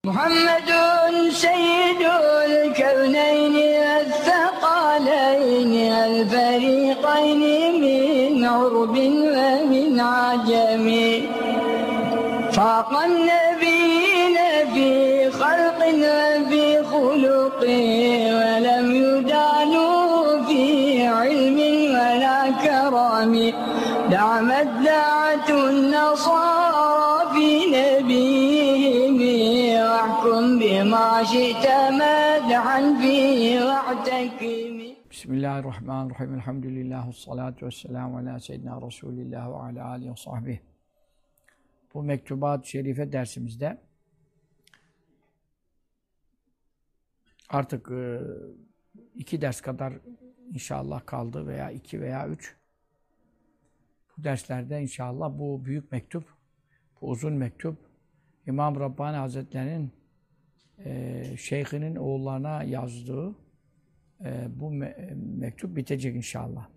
محمد سيد الكونين الثقلين الفريقين من عرب ومن عجم فاق النبيين في خلق وفي خلق ولم يدانوا في علم ولا كرم دعمت دعت النصارى في نبيهم واحكم بما شئت مدحا فيه واعتكم. Bismillahirrahmanirrahim. Elhamdülillah. Salatu vesselamu ala seyyidina Resulillah ve ala alihi ve sahbihi. Bu Mektubat-ı Şerife dersimizde artık 2 ders kadar inşallah kaldı veya 2 veya 3. Bu derslerde inşallah bu büyük mektup, bu uzun mektup İmam Rabbani Hazretleri'nin şeyhinin oğullarına yazdığı bu mektup bitecek inşallah.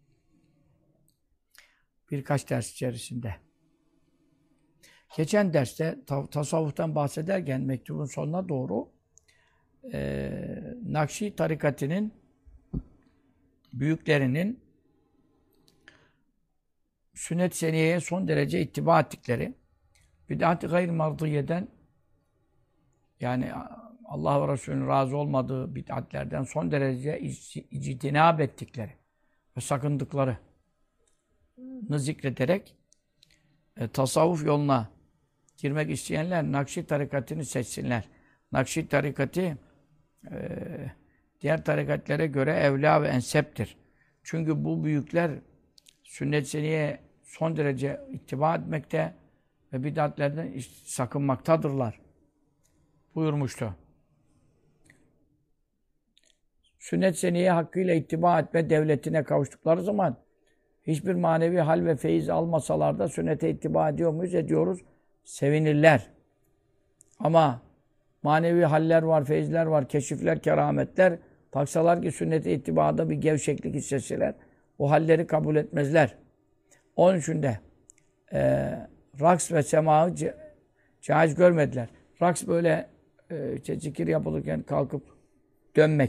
Birkaç ders içerisinde. Geçen derste tasavvuftan bahsederken mektubun sonuna doğru Nakşi tarikatının büyüklerinin sünnet-i seniyeye son derece ittiba ettikleri, bid'at-ı gayr mardiyeden, yani Allah ve Resulü'nün razı olmadığı bid'atlerden son derece ictinab ettikleri ve sakındıklarını zikrederek tasavvuf yoluna girmek isteyenler Nakşi tarikatını seçsinler. Nakşi tarikatı diğer tarikatlara göre evla ve enseptir. Çünkü bu büyükler sünnet-i seniyeye son derece ittiba etmekte ve bid'atlerden sakınmaktadırlar buyurmuştu. Sünnet-i seniyeye hakkıyla ittiba etme devletine kavuştukları zaman hiçbir manevi hal ve feyiz almasalar da sünnete ittiba ediyor muyuz? Ediyoruz. Sevinirler. Ama manevi haller var, feyizler var, keşifler, kerametler. Baksalar ki sünnete ittibada bir gevşeklik hissetseler, o halleri kabul etmezler. Onun için de raks ve semağı caiz görmediler. Raks böyle zikir yapılırken kalkıp dönmek.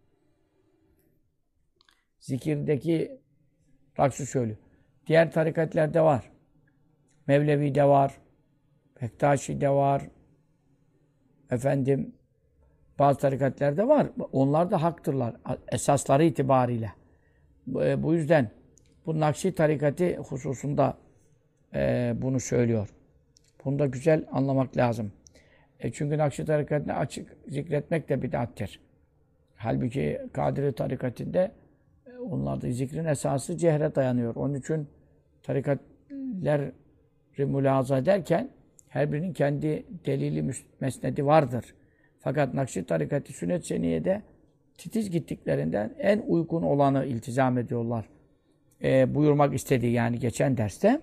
Zikirdeki raksı söylüyor. Diğer tarikatlerde var. Mevlevi'de var. Bektaşi'de var. Bazı tarikatlerde var. Onlar da haktırlar. Esasları itibariyle. Bu yüzden bu Nakşi tarikatı hususunda bunu söylüyor. Bunu da güzel anlamak lazım. Çünkü Nakşi tarikatını açık zikretmek de bid'attir. Halbuki Kadiri tarikatinde onlarda zikrin esası cehre dayanıyor. Onun için tarikatleri mülahaza ederken her birinin kendi delili mesnedi vardır. Fakat Nakşi tarikatı sünnet-i seniyede titiz gittiklerinden en uygun olanı iltizam ediyorlar. Buyurmak istediği yani geçen derste.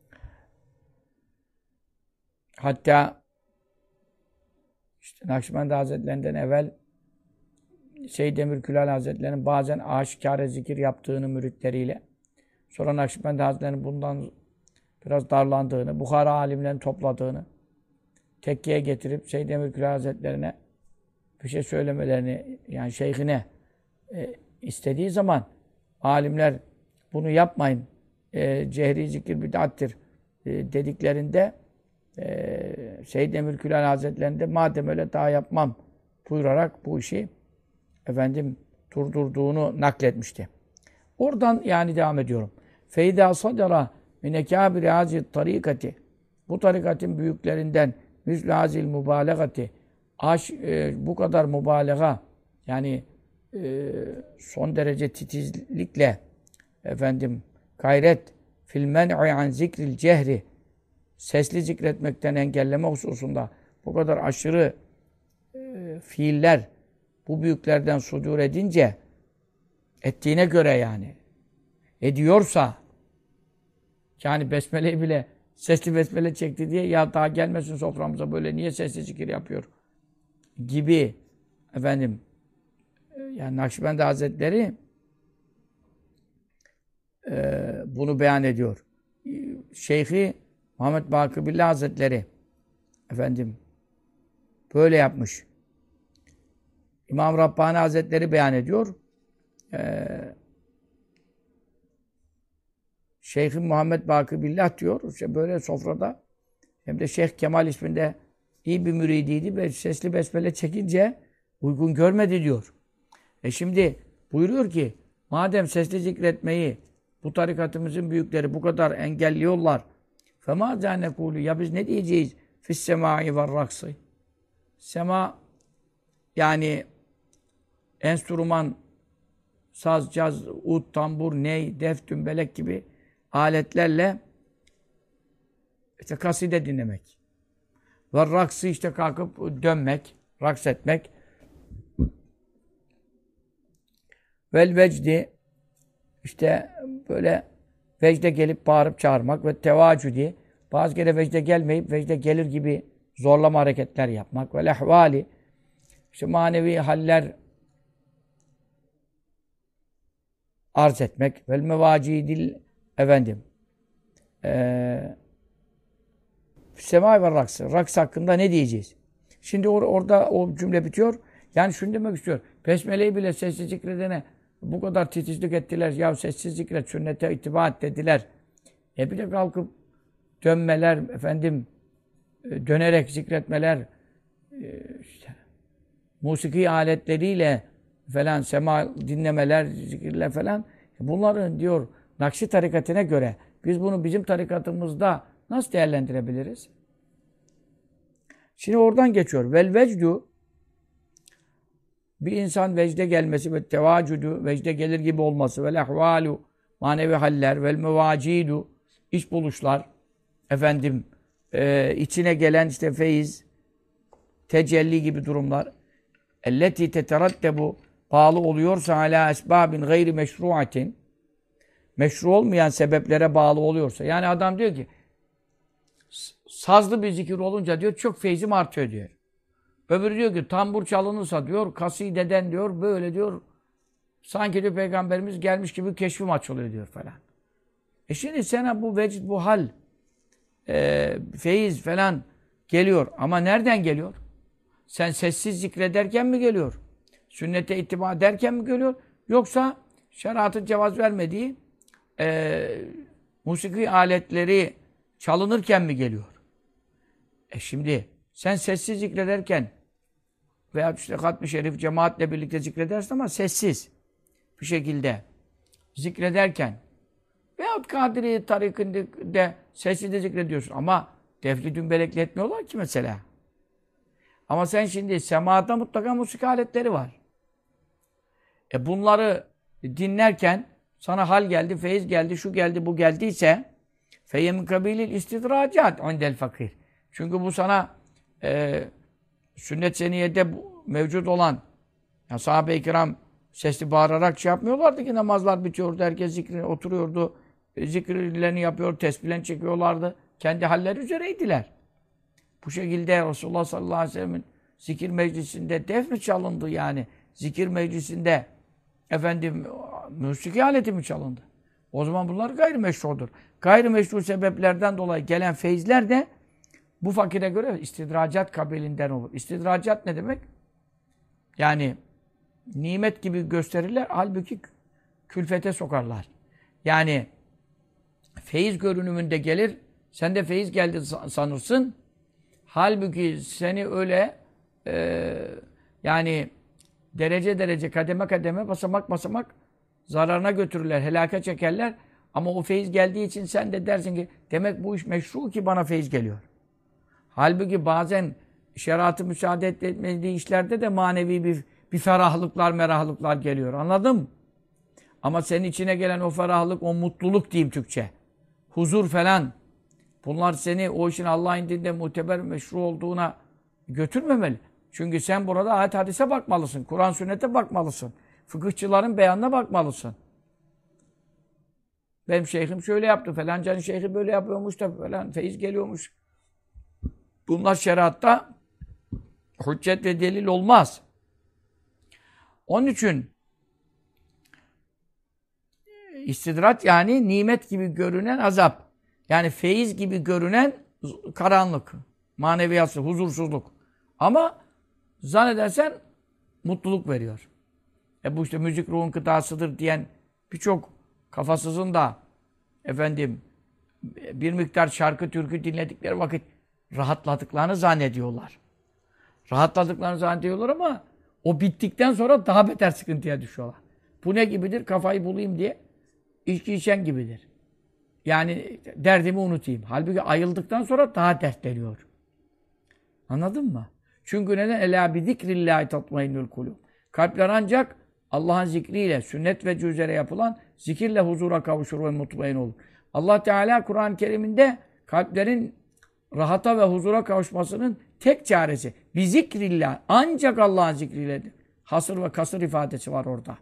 Hatta işte Nakşibendi Hazretlerinden evvel Seyyid Emirkülal Hazretleri'nin bazen aşikare zikir yaptığını müritleriyle, sonra Nakşibendi Hazretleri'nin bundan biraz darlandığını, Bukhara alimlerini topladığını, tekkiye getirip Seyyid Emirkülal Hazretleri'ne bir şey söylemelerini, yani şeyhine istediği zaman alimler bunu yapmayın, cehri zikir bid'attir dediklerinde Seyyid Emirkülal Hazretleri'nde madem öyle daha yapmam buyurarak bu işi durdurduğunu nakletmişti. Oradan yani devam ediyorum. Feyda sadara min ekâbir hâzî tarikati, bu tarikatın büyüklerinden müslü hâzîl mübalağati, bu kadar mübalağa, yani son derece titizlikle gayret fil men'i an zikril cehri, sesli zikretmekten engelleme hususunda bu kadar aşırı fiiller bu büyüklerden sudur edince, ettiğine göre yani ediyorsa, yani besmeleyi bile sesli besmele çekti diye ya daha gelmesin soframıza böyle niye sesli zikir yapıyor gibi yani Nakşibendi Hazretleri bunu beyan ediyor. Şeyhi Muhammed Bakır Billah Hazretleri Böyle yapmış. İmam Rabbani Hazretleri beyan ediyor. Şeyh'im Muhammed Bakı Billah diyor. İşte böyle sofrada hem de Şeyh Kemal isminde iyi bir müridiydi ve sesli besmele çekince uygun görmedi diyor. Şimdi buyuruyor ki madem sesli zikretmeyi bu tarikatımızın büyükleri bu kadar engelliyorlar. فَمَا زَانَكُولُ Ya biz ne diyeceğiz? فِسْسَمَاءِ وَالرَّقْصِ Sema yani enstrüman, saz, caz, ud, tambur, ney, def, dümbelek gibi aletlerle işte kaside dinlemek. Ve raksı işte kalkıp dönmek, raks etmek. Vel vecdi işte böyle vecde gelip bağırıp çağırmak ve tevacüdi bazı kere vecde gelmeyip vecde gelir gibi zorlama hareketler yapmak ve lehvali işte manevi haller arz etmek vel mevacidil efendim semai ve raksı. Raks hakkında ne diyeceğiz? Şimdi orada o cümle bitiyor. Yani şunu demek istiyor. Besmele'yi bile sessiz zikredene bu kadar titizlik ettiler. Ya sessiz zikret, sünnete itibat dediler. Bir de kalkıp dönmeler, efendim dönerek zikretmeler, işte, musiki aletleriyle falan sema dinlemeler, zikirler falan. Bunların diyor Nakşi tarikatına göre biz bunu bizim tarikatımızda nasıl değerlendirebiliriz? Şimdi oradan geçiyor. Vel vecdu bir insan vecde gelmesi ve tevacüdü vecde gelir gibi olması vel ahvalu manevi haller vel mevacidu iç buluşlar efendim içine gelen işte feyiz tecelli gibi durumlar elleti teteraddebu bağlı oluyorsa ala esbabin gayri meşruatin meşru olmayan sebeplere bağlı oluyorsa yani adam diyor ki sazlı bir zikir olunca diyor çok feyzim artıyor diyor. Öbürü diyor ki tambur çalınırsa diyor kasideden diyor böyle diyor sanki diyor peygamberimiz gelmiş gibi keşfim açılıyor diyor falan. Şimdi sana bu vecd bu hal feyiz falan geliyor ama nereden geliyor? Sen sessiz zikrederken mi geliyor? Sünnete ittiba ederken mi geliyor? Yoksa şeriatın cevaz vermediği musiki aletleri çalınırken mi geliyor? Şimdi sen sessiz zikrederken veya işte Hatmi Şerif cemaatle birlikte zikredersin ama sessiz bir şekilde zikrederken veyahut Kadiri tarikinde sessiz de zikrediyorsun ama defli dümbelekle etmiyorlar ki mesela. Ama sen şimdi semada mutlaka musiki aletleri var. Bunları dinlerken sana hal geldi, feyiz geldi, şu geldi, bu geldiyse feyyemin kabilil istidracat indel fakir. Çünkü bu sana sünnet seniyede mevcut olan yani sahabe-i kiram sesli bağırarak şey yapmıyorlardı ki namazlar bitiyordu, herkes zikrine oturuyordu, zikirlerini yapıyor, tesbihlerini çekiyorlardı. Kendi halleri üzereydiler. Bu şekilde Resulullah sallallahu aleyhi ve sellem'in zikir meclisinde def mi çalındı yani? Zikir meclisinde efendim musiki aleti mi çalındı? O zaman bunlar gayrimeşrudur. Gayrimeşru sebeplerden dolayı gelen feyizler de bu fakire göre istidracat kabilinden olur. İstidracat ne demek? Yani nimet gibi gösterirler, halbuki külfete sokarlar. Yani feyiz görünümünde gelir, sen de feyiz geldi sanırsın. Halbuki seni öyle yani derece derece, kademe kademe, basamak basamak zararına götürürler, helaka çekerler. Ama o feyiz geldiği için sen de dersin ki demek bu iş meşru ki bana feyiz geliyor. Halbuki bazen şeriatı müsaade etmediği işlerde de manevi bir ferahlıklar, merahlıklar geliyor. Anladın mı? Ama senin içine gelen o ferahlık, o mutluluk diyeyim Türkçe. Huzur falan. Bunlar seni o işin Allah'ın indinde muteber, meşru olduğuna götürmemeli. Çünkü sen burada ayet hadise bakmalısın. Kur'an sünnete bakmalısın. Fıkıhçıların beyanına bakmalısın. Benim şeyhim şöyle yaptı. Falancanın şeyhi böyle yapıyormuş da falan feyiz geliyormuş. Bunlar şeriatta hüccet ve delil olmaz. Onun için istidrat yani nimet gibi görünen azap. Yani feyiz gibi görünen karanlık, maneviyatı, huzursuzluk. Ama zannedersen mutluluk veriyor. Bu işte müzik ruhun gıdasıdır diyen birçok kafasızın da efendim bir miktar şarkı türkü dinledikleri vakit rahatladıklarını zannediyorlar. Rahatladıklarını zannediyorlar ama o bittikten sonra daha beter sıkıntıya düşüyorlar. Bu ne gibidir? Kafayı bulayım diye içki içen gibidir. Yani derdimi unutayım. Halbuki ayıldıktan sonra daha dertleniyor. Anladın mı? Çünkü neden? Elâ bi zikrillâhi tatmainnul kulûb. Kalpler ancak Allah'ın zikriyle, sünnet ve üzere yapılan zikirle huzura kavuşur ve mutmain olur. Allah Teala Kur'an-ı Kerim'inde kalplerin rahata ve huzura kavuşmasının tek çaresi bi zikrillah. Ancak Allah'ın zikriyledir. Hasır ve kasır ifadesi var orada.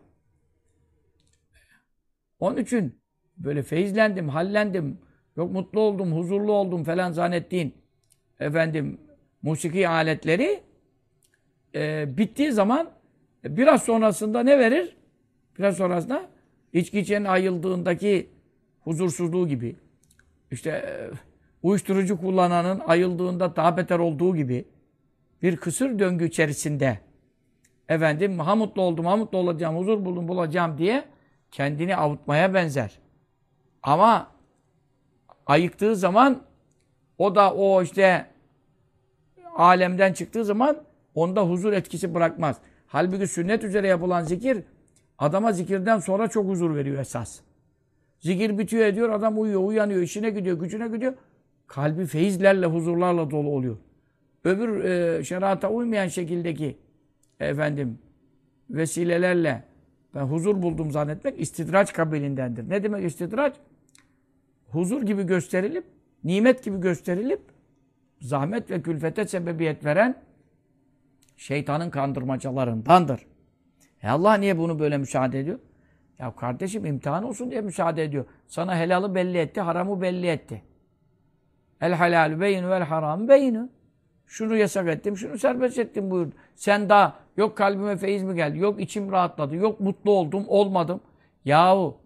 Onun için böyle feyizlendim, hallendim, yok mutlu oldum, huzurlu oldum falan zannettiğin efendim musiki aletleri bittiği zaman biraz sonrasında ne verir? Biraz sonrasında içki içenin ayıldığındaki huzursuzluğu gibi, işte uyuşturucu kullananın ayıldığında daha beter olduğu gibi bir kısır döngü içerisinde efendim ha mutlu oldum, ha mutlu olacağım, huzur buldum, bulacağım diye kendini avutmaya benzer. Ama ayıktığı zaman o da o işte alemden çıktığı zaman onda huzur etkisi bırakmaz. Halbuki sünnet üzere yapılan zikir adama zikirden sonra çok huzur veriyor esas. Zikir bitiyor ediyor, adam uyuyor, uyanıyor, işine gidiyor, gücüne gidiyor. Kalbi feyizlerle, huzurlarla dolu oluyor. Öbür şerata uymayan şekildeki efendim vesilelerle ben huzur buldum zannetmek istidraç kabilindendir. Ne demek istidraç? Huzur gibi gösterilip, nimet gibi gösterilip zahmet ve külfete sebebiyet veren şeytanın kandırmacalarındandır. Allah niye bunu böyle müsaade ediyor? Ya kardeşim imtihan olsun diye müsaade ediyor. Sana helalı belli etti, haramı belli etti. El halalü beyinu vel haram beyinu. Şunu yasak ettim, şunu serbest ettim buyurdu. Sen daha yok kalbime feyiz mi geldi, yok içim rahatladı, yok mutlu oldum, olmadım. Yahu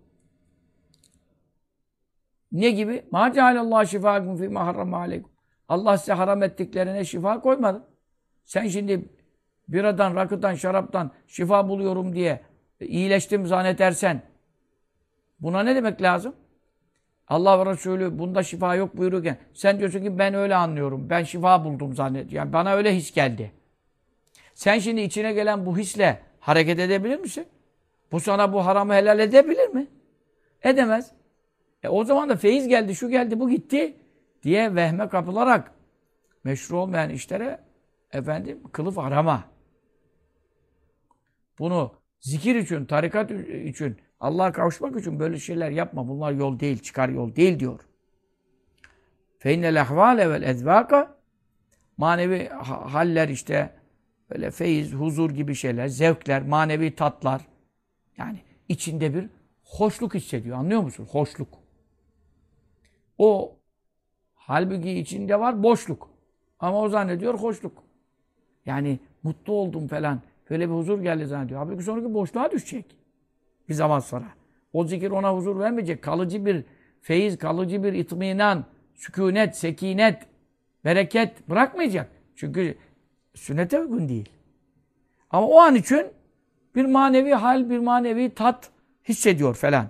ne gibi? Ma cealallahu şifâkum fîmâ harrama aleykum. Allah size haram ettiklerine şifa koymadı. Sen şimdi biradan, rakıdan, şaraptan şifa buluyorum diye iyileştim zannedersen buna ne demek lazım? Allah ve Resulü bunda şifa yok buyururken sen diyorsun ki ben öyle anlıyorum. Ben şifa buldum zannediyorum. Yani bana öyle his geldi. Sen şimdi içine gelen bu hisle hareket edebilir misin? Bu sana bu haramı helal edebilir mi? Edemez. O zaman da feyiz geldi, şu geldi, bu gitti diye vehme kapılarak meşru olmayan işlere efendim kılıf arama. Bunu zikir için, tarikat için, Allah'a kavuşmak için böyle şeyler yapma. Bunlar yol değil, çıkar yol değil diyor. فَاِنَّ الْاَحْوَالَ وَالْاَذْوَاقَ Manevi haller işte, böyle feyiz, huzur gibi şeyler, zevkler, manevi tatlar. Yani içinde bir hoşluk hissediyor. Anlıyor musun? Hoşluk. O halbuki içinde var boşluk. Ama o zannediyor hoşluk. Yani mutlu oldum falan. Böyle bir huzur geldi zannediyor. Halbuki sonraki boşluğa düşecek. Bir zaman sonra. O zikir ona huzur vermeyecek. Kalıcı bir feyiz, kalıcı bir itminan, sükunet, sekinet, bereket bırakmayacak. Çünkü sünnete uygun değil. Ama o an için bir manevi hal, bir manevi tat hissediyor falan.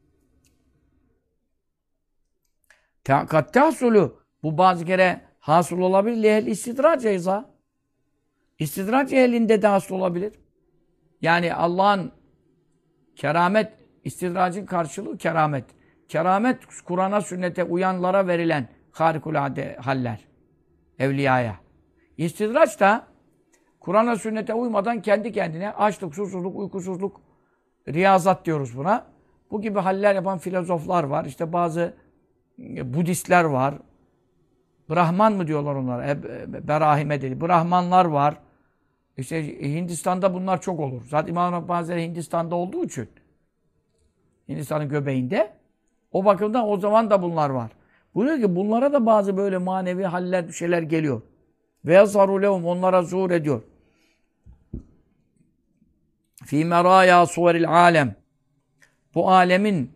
Kat tahsulü. Bu bazı kere hasıl olabilir. Lehel istidraç eyza. İstidraç ehlinde de hasıl olabilir. Yani Allah'ın keramet, istidracın karşılığı keramet. Keramet, Kur'an'a, sünnete uyanlara verilen harikulade haller. Evliyaya. İstidraç da Kur'an'a, sünnete uymadan kendi kendine açlık, susuzluk, uykusuzluk, riyazat diyoruz buna. Bu gibi haller yapan filozoflar var. İşte bazı Budistler var. Brahman mı diyorlar onlara? Berahime dedi. Brahmanlar var. İşte Hindistan'da bunlar çok olur. Zaten İmam Rabbani Hazretleri Hindistan'da olduğu için Hindistan'ın göbeğinde o bakımdan o zaman da bunlar var. Buyuruyor ki bunlara da bazı böyle manevi haller, şeyler geliyor. Ve yazharu lehum onlara zuhur ediyor. Fî merâyâ suveril alem. Bu alemin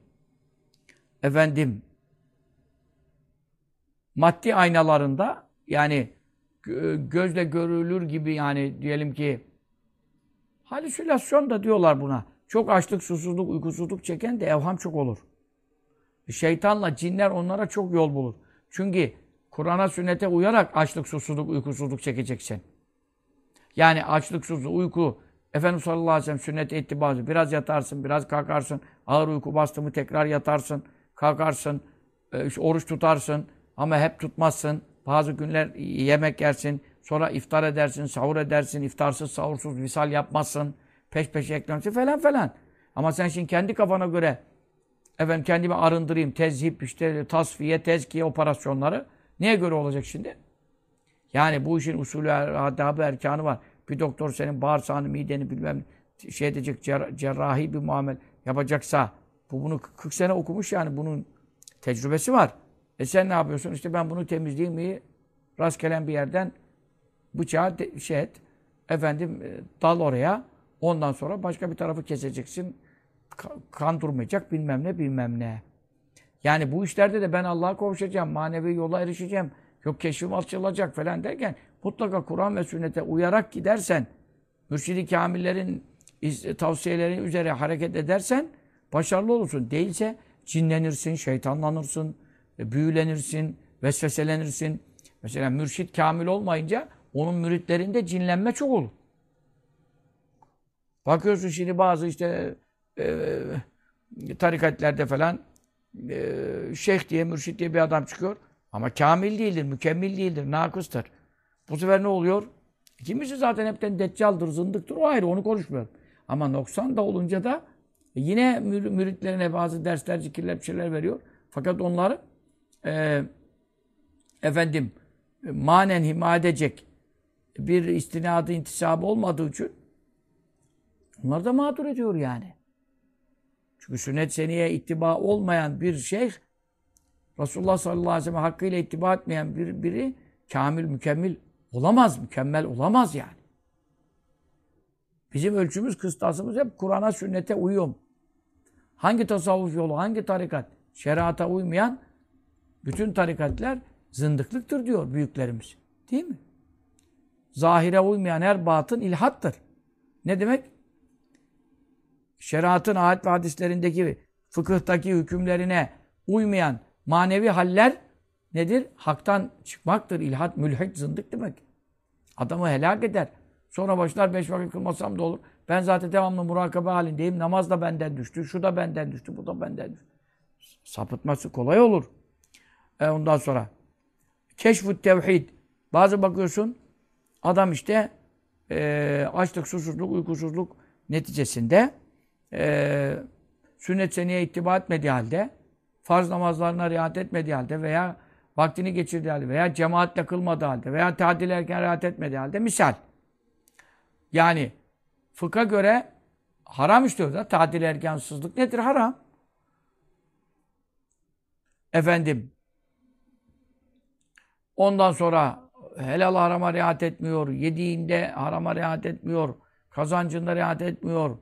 efendim maddi aynalarında yani gözle görülür gibi yani diyelim ki halüsinasyon da diyorlar buna. Çok açlık, susuzluk, uykusuzluk çeken de evham çok olur. Şeytanla cinler onlara çok yol bulur. Çünkü Kur'an'a, sünnete uyarak açlık, susuzluk, uykusuzluk çekeceksin. Yani açlık, susuzluk, uyku, Efendimiz sallallahu aleyhi ve sellem sünnete ittiba, biraz yatarsın, biraz kalkarsın, ağır uyku bastı mı tekrar yatarsın, kalkarsın, işte oruç tutarsın ama hep tutmazsın. Bazı günler yemek yersin, sonra iftar edersin, sahur edersin, iftarsız, sahursuz, visal yapmazsın, peş peşe eklemsin falan falan. Ama sen şimdi kendi kafana göre efendim kendimi arındırayım, tezhip, işte tasfiye, tezkiye operasyonları neye göre olacak şimdi? Yani bu işin usulü, adabı, erkanı var. Bir doktor senin bağırsağını, mideni bilmem şey edecek, cerrahi bir muamele yapacaksa bunu 40 sene okumuş yani bunun tecrübesi var. Sen ne yapıyorsun? İşte ben bunu temizleyeyim mi? Rastgele bir yerden bıçağı efendim dal oraya. Ondan sonra başka bir tarafı keseceksin. Kan durmayacak bilmem ne bilmem ne. Yani bu işlerde de ben Allah'a kavuşacağım, manevi yola erişeceğim. Yok keşfim açılacak falan derken mutlaka Kur'an ve sünnete uyarak gidersen, mürşid-i kamillerin tavsiyeleri üzere hareket edersen başarılı olursun. Değilse cinlenirsin, şeytanlanırsın, büyülenirsin, vesveselenirsin. Mesela mürşid kamil olmayınca onun müritlerinde cinlenme çok olur. Bakıyorsun şimdi bazı işte tarikatlerde falan şeyh diye, mürşid diye bir adam çıkıyor. Ama kamil değildir, mükemmel değildir, nakıstır. Bu sefer ne oluyor? Kimisi zaten hepten deccaldır, zındıktır. O ayrı, onu konuşmuyorum. Ama noksan da olunca da yine müritlerine bazı dersler, zikirler, bir şeyler veriyor. Fakat onları efendim manen hima edecek bir istinadı, intisabı olmadığı için onlar da mağdur ediyor yani. Çünkü sünnet seniyye ittiba olmayan bir şeyh, Resulullah sallallahu aleyhi ve sellem hakkıyla ittiba etmeyen biri kamil, mükemmel olamaz. Mükemmel olamaz yani. Bizim ölçümüz, kıstasımız hep Kur'an'a, sünnete uyum. Hangi tasavvuf yolu, hangi tarikat, şeriata uymayan bütün tarikatler zındıklıktır diyor büyüklerimiz. Değil mi? Zahire uymayan her batın ilhattır. Ne demek? Şeriatın ayet ve hadislerindeki, fıkıhtaki hükümlerine uymayan manevi haller nedir? Haktan çıkmaktır. İlhat, mülhid, zındık demek. Adamı helak eder. Sonra başlar 5 vakit kılmasam da olur. Ben zaten devamlı murakabe halindeyim. Namaz da benden düştü. Şu da benden düştü. Bu da benden düştü. Sapıtması kolay olur. Ondan sonra keşf-ü tevhid. Bazı bakıyorsun adam işte açlık, susuzluk, uykusuzluk neticesinde sünnet seniyye ittiba etmediği halde, farz namazlarına riayet etmediği halde veya vaktini geçirdiği halde veya cemaatle kılmadığı halde veya tadil erken riayet etmediği halde misal. Yani fıkha göre haram işliyor da tadil erkansızlık nedir? Haram. Efendim ondan sonra helal harama riayet etmiyor, yediğinde harama riayet etmiyor, kazancında riayet etmiyor.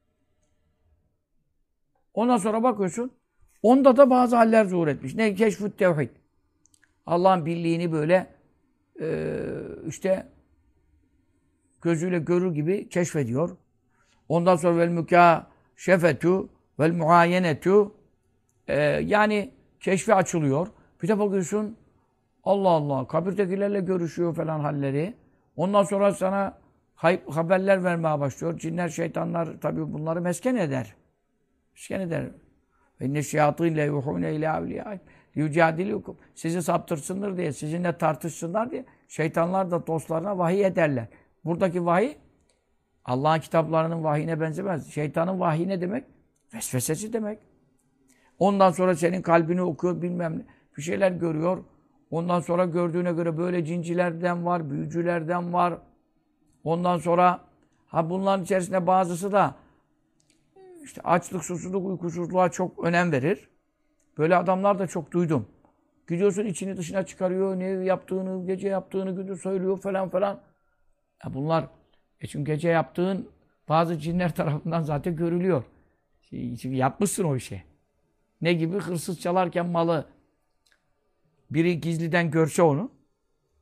Ondan sonra bakıyorsun, onda da bazı haller zuhur etmiş. Ne? Keşf-ü tevhid. Allah'ın birliğini böyle işte gözüyle görür gibi keşfediyor. Ondan sonra vel mükâşefetü vel muayenetu yani keşfi açılıyor. Bir de bakıyorsun Allah Allah kabirdekilerle görüşüyor falan halleri. Ondan sonra sana haberler vermeye başlıyor. Cinler, şeytanlar tabii bunları mesken eder. Mesken eder. Ve inne şeyatîne yuhûne ilâ evliyâhim liyucâdilûkum. Sizi saptırsınlar diye, sizinle tartışsınlar diye şeytanlar da dostlarına vahiy ederler. Buradaki vahiy Allah'ın kitaplarının vahiyine benzemez. Şeytanın vahiy ne demek? Vesvesesi demek. Ondan sonra senin kalbini okuyor bilmem ne. Bir şeyler görüyor. Ondan sonra gördüğüne göre böyle cincilerden var, büyücülerden var. Ondan sonra bunların içerisinde bazısı da işte açlık, susuzluk, uykusuzluğa çok önem verir. Böyle adamlar da çok duydum. Gidiyorsun içini dışına çıkarıyor, ne yaptığını, gece yaptığını gündüz söylüyor falan falan. Ya bunlar, çünkü gece yaptığın bazı cinler tarafından zaten görülüyor. Çünkü yapmışsın o işi. Ne gibi? Hırsız çalarken malı biri gizliden görse onu,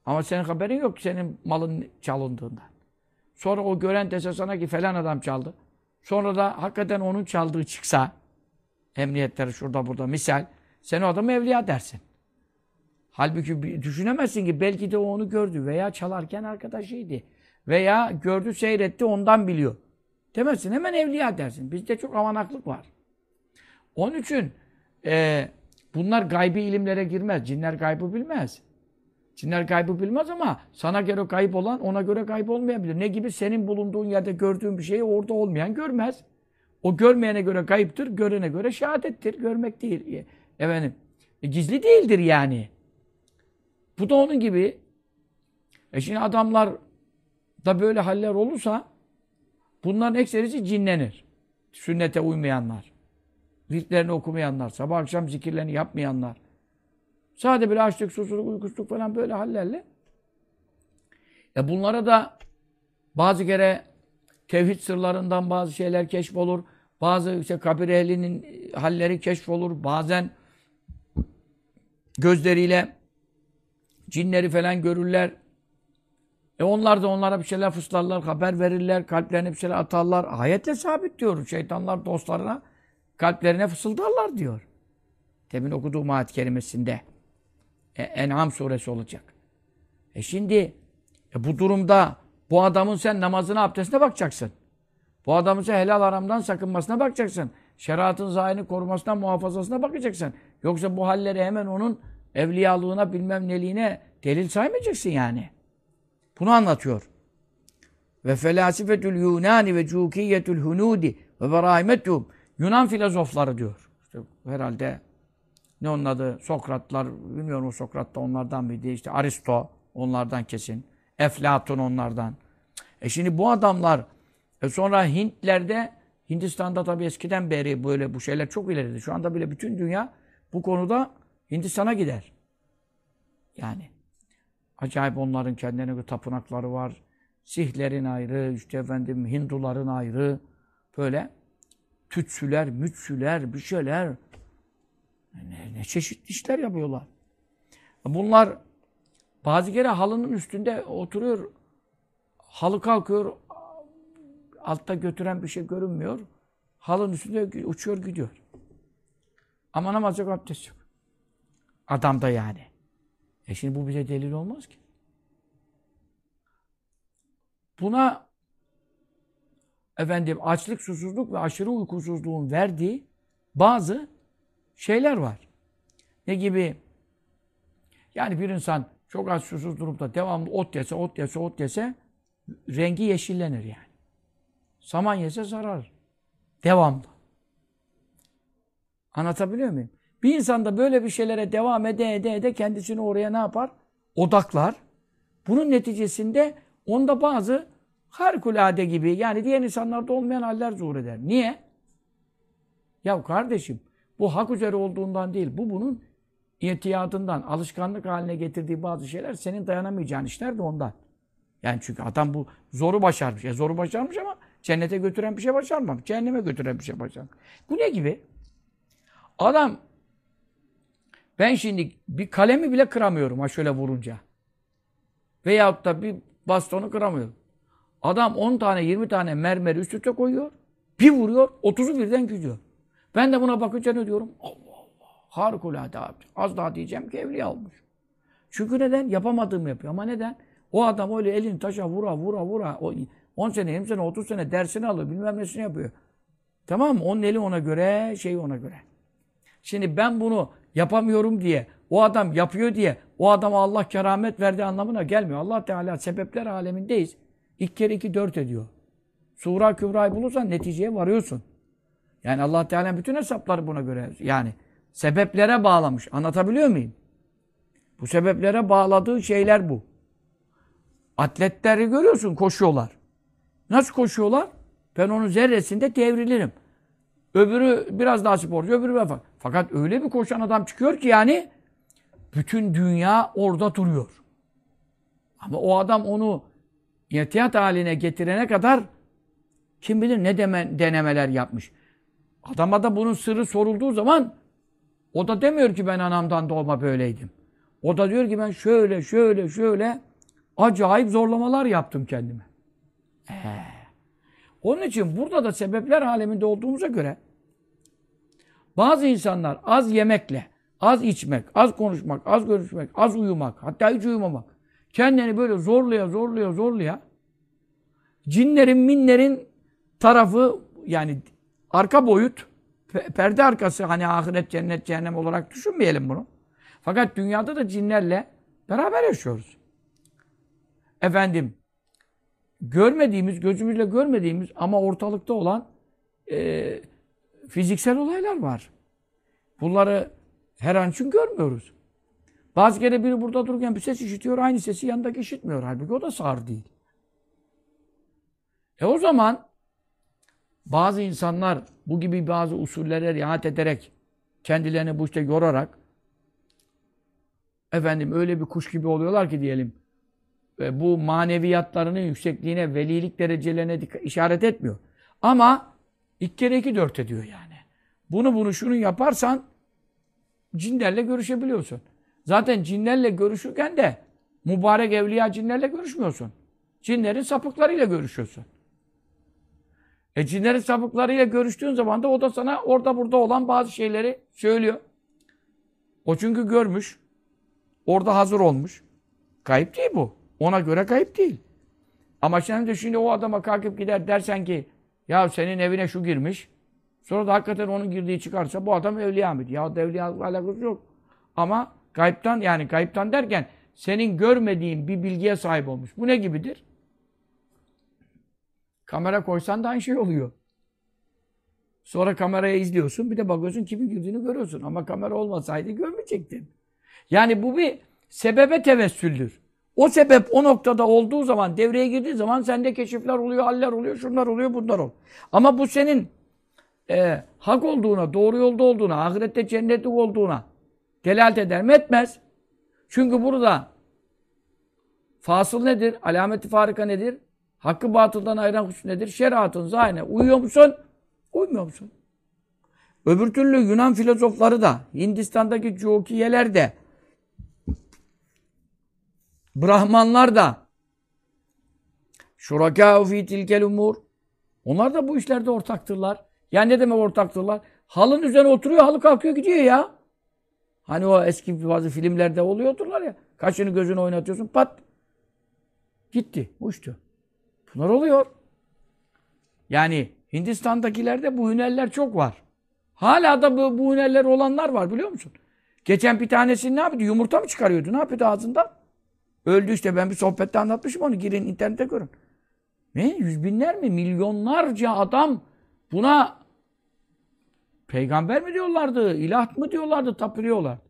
Ama senin haberin yok ki senin malın çalındığından. Sonra o gören dese sana ki falan adam çaldı. Sonra da hakikaten onun çaldığı çıksa, emniyetleri şurada burada misal, sen o adamı evliya dersin. Halbuki düşünemezsin ki belki de o onu gördü veya çalarken arkadaşıydı. Veya gördü, seyretti, ondan biliyor. Demezsin, hemen evliya dersin. Bizde çok avanaklık var. Onun için bunlar gaybi ilimlere girmez. Cinler gaybı bilmez. Cinler gaybı bilmez ama sana göre gayb olan ona göre gayb olmayabilir. Ne gibi? Senin bulunduğun yerde gördüğün bir şeyi orada olmayan görmez. O görmeyene göre gayiptir, görene göre şehadettir. Görmek değil. Efendim, gizli değildir yani. Bu da onun gibi. Şimdi adamlar da böyle haller olursa bunların ekserisi cinlenir. Sünnete uymayanlar. Virtlerini okumayanlar. Sabah akşam zikirlerini yapmayanlar. Sadece böyle açlık, susuzluk, uykusuzluk falan böyle hallerle. Bunlara da bazı kere tevhid sırlarından bazı şeyler keşfolur. Bazı işte kabir ehlinin halleri keşfolur. Bazen gözleriyle cinleri falan görürler. Onlar da onlara bir şeyler fıslarlar, haber verirler, kalplerine bir şeyler atarlar. Ayetle sabit diyor. Şeytanlar dostlarına kalplerine fısıldarlar diyor. Demin okuduğum ayet kerimesinde. En'am suresi olacak. Şimdi bu durumda bu adamın sen namazına, abdestine bakacaksın. Bu adamın sen helal haramdan sakınmasına bakacaksın. Şeriatın zahirini korumasına, muhafazasına bakacaksın. Yoksa bu halleri hemen onun evliyalığına, bilmem neliğine delil saymayacaksın yani. Bunu anlatıyor. Ve felasifetül Yunani ve cukiyetül hunudi ve berahimetuhum. Yunan filozofları diyor. İşte herhalde ne onun adı? Sokratlar, bilmiyorum o Sokrat da onlardan mıydı? İşte Aristo onlardan kesin. Eflatun onlardan. Şimdi bu adamlar sonra Hintlerde, Hindistan'da tabii eskiden beri böyle bu şeyler çok ileride. Şu anda bile bütün dünya bu konuda Hindistan'a gider. Yani acayip onların kendilerine göre tapınakları var. Sihlerin ayrı, işte efendim Hinduların ayrı. Böyle tütsüler, mütsüler, bir şeyler. Ne çeşitli işler yapıyorlar. Bunlar bazı kere halının üstünde oturuyor. Halı kalkıyor. Altta götüren bir şey görünmüyor. Halının üstünde uçuyor gidiyor. Ama namaz yok, abdest yok. Adamda yani. Şimdi bu bize delil olmaz ki. Buna efendim açlık, susuzluk ve aşırı uykusuzluğun verdiği bazı şeyler var. Ne gibi? Yani bir insan çok az susuz durup da devamlı ot yese rengi yeşillenir yani. Saman yese zarar. Devamlı. Anlatabiliyor muyum? Bir insan da böyle bir şeylere devam ede kendisini oraya ne yapar? Odaklar. Bunun neticesinde onda bazı harikulade gibi yani diğer insanlarda olmayan haller zuhur eder. Niye? Ya kardeşim bu hak üzere olduğundan değil. Bu bunun itiyadından, alışkanlık haline getirdiği bazı şeyler senin dayanamayacağın işler de ondan. Yani çünkü adam bu zoru başarmış. Zoru başarmış ama cennete götüren bir şey başarmamış. Cehenneme götüren bir şey başarmış. Bu ne gibi? Adam ben şimdi bir kalemi bile kıramıyorum ha şöyle vurunca. Veyahut da bir bastonu kıramıyorum. Adam 10 tane 20 tane mermeri üst üste koyuyor. Bir vuruyor 30'u birden gidiyor. Ben de buna bakınca ne diyorum? Allah Allah. Harikulade abi. Az daha diyeceğim ki evliya olmuş. Çünkü neden? Yapamadığımı yapıyor. Ama neden? O adam öyle elini taşa vura. 10 sene, 20 sene, 30 sene dersini alıyor. Bilmem nesini yapıyor. Tamam mı? Onun eli ona göre, şeyi ona göre. Şimdi ben bunu yapamıyorum diye, o adam yapıyor diye, o adama Allah keramet verdiği anlamına gelmiyor. Allah Teala sebepler alemindeyiz. 2 kere 2 4 ediyor. Sura Kübra'yı bulursan neticeye varıyorsun. Yani Allah Teala bütün hesapları buna göre. Yani sebeplere bağlamış. Anlatabiliyor muyum? Bu sebeplere bağladığı şeyler bu. Atletleri görüyorsun koşuyorlar. Nasıl koşuyorlar? Ben onun zerresinde devrilirim. Öbürü biraz daha sporcu, öbürü biraz falan. Fakat öyle bir koşan adam çıkıyor ki yani bütün dünya orada duruyor. Ama o adam onu ihtiyat haline getirene kadar kim bilir ne denemeler yapmış. Adama da bunun sırrı sorulduğu zaman o da demiyor ki ben anamdan doğma böyleydim. O da diyor ki ben şöyle acayip zorlamalar yaptım kendime. Onun için burada da sebepler aleminde olduğumuza göre bazı insanlar az yemekle, az içmek, az konuşmak, az görüşmek, az uyumak, hatta hiç uyumamak, kendini böyle zorlaya cinlerin, minlerin tarafı yani arka boyut, perde arkası hani ahiret, cennet, cehennem olarak düşünmeyelim bunu. Fakat dünyada da cinlerle beraber yaşıyoruz. Efendim, görmediğimiz, gözümüzle görmediğimiz ama ortalıkta olan fiziksel olaylar var. Bunları her an için görmüyoruz. Bazı kere biri burada dururken bir ses işitiyor, aynı sesi yanındaki işitmiyor. Halbuki o da sağır değil. O zaman bazı insanlar bu gibi bazı usullere riayet ederek, kendilerini bu işte yorarak efendim öyle bir kuş gibi oluyorlar ki diyelim, bu maneviyatlarının yüksekliğine, velilik derecelerine işaret etmiyor. Ama 2 kere 2 4 ediyor yani. Şunu yaparsan cinlerle görüşebiliyorsun. Zaten cinlerle görüşürken de mübarek evliya cinlerle görüşmüyorsun. Cinlerin sapıklarıyla görüşüyorsun. Cinlerin sapıklarıyla görüştüğün zaman da o da sana orada burada olan bazı şeyleri söylüyor. O çünkü görmüş. Orada hazır olmuş. Kayıp değil bu. Ona göre kayıp değil. Ama şimdi o adama kalkıp gider dersen ki ya senin evine şu girmiş. Sonra da hakikaten onun girdiği çıkarsa bu adam evliya mıydı? Ya da evliyalıkla alakası yok. Ama kayıptan derken senin görmediğin bir bilgiye sahip olmuş. Bu ne gibidir? Kamera koysan da aynı şey oluyor. Sonra kameraya izliyorsun. Bir de bakıyorsun kimin girdiğini görüyorsun. Ama kamera olmasaydı görmeyecektin. Yani bu bir sebebe tevessüldür. O sebep o noktada olduğu zaman, devreye girdiği zaman sende keşifler oluyor, haller oluyor, şunlar oluyor, bunlar oluyor. Ama bu senin hak olduğuna, doğru yolda olduğuna, ahirette cennetlik olduğuna delalet eder mi? Etmez. Çünkü burada fasıl nedir? Alameti farika nedir? Hakkı batıldan ayıran husus nedir? Şeriatın zahirine uyuyor musun? Uymuyor musun? Öbür türlü Yunan filozofları da, Hindistan'daki Cokiyeler de, Brahmanlar da, şurakâ fî tilkel umur. Onlar da bu işlerde ortaktırlar. Yani ne demek ortaktırlar? Halın üzerine oturuyor, halı kalkıyor gidiyor ya. Hani o eski bazı filmlerde oluyordurlar ya. Kaşını gözünü oynatıyorsun, pat. Gitti, uçtu. Bunlar oluyor. Yani Hindistan'dakilerde bu hünerler çok var. Hala da bu hünerler olanlar var biliyor musun? Geçen bir tanesi ne yapıyordu? Yumurta mı çıkarıyordu? Ne yapıyordu ağzından? Öldü işte. Ben bir sohbette anlatmışım onu. Girin internete görün. Ne? Yüz binler mi? Milyonlarca adam buna peygamber mi diyorlardı? İlah mı diyorlardı? Tapırıyorlar.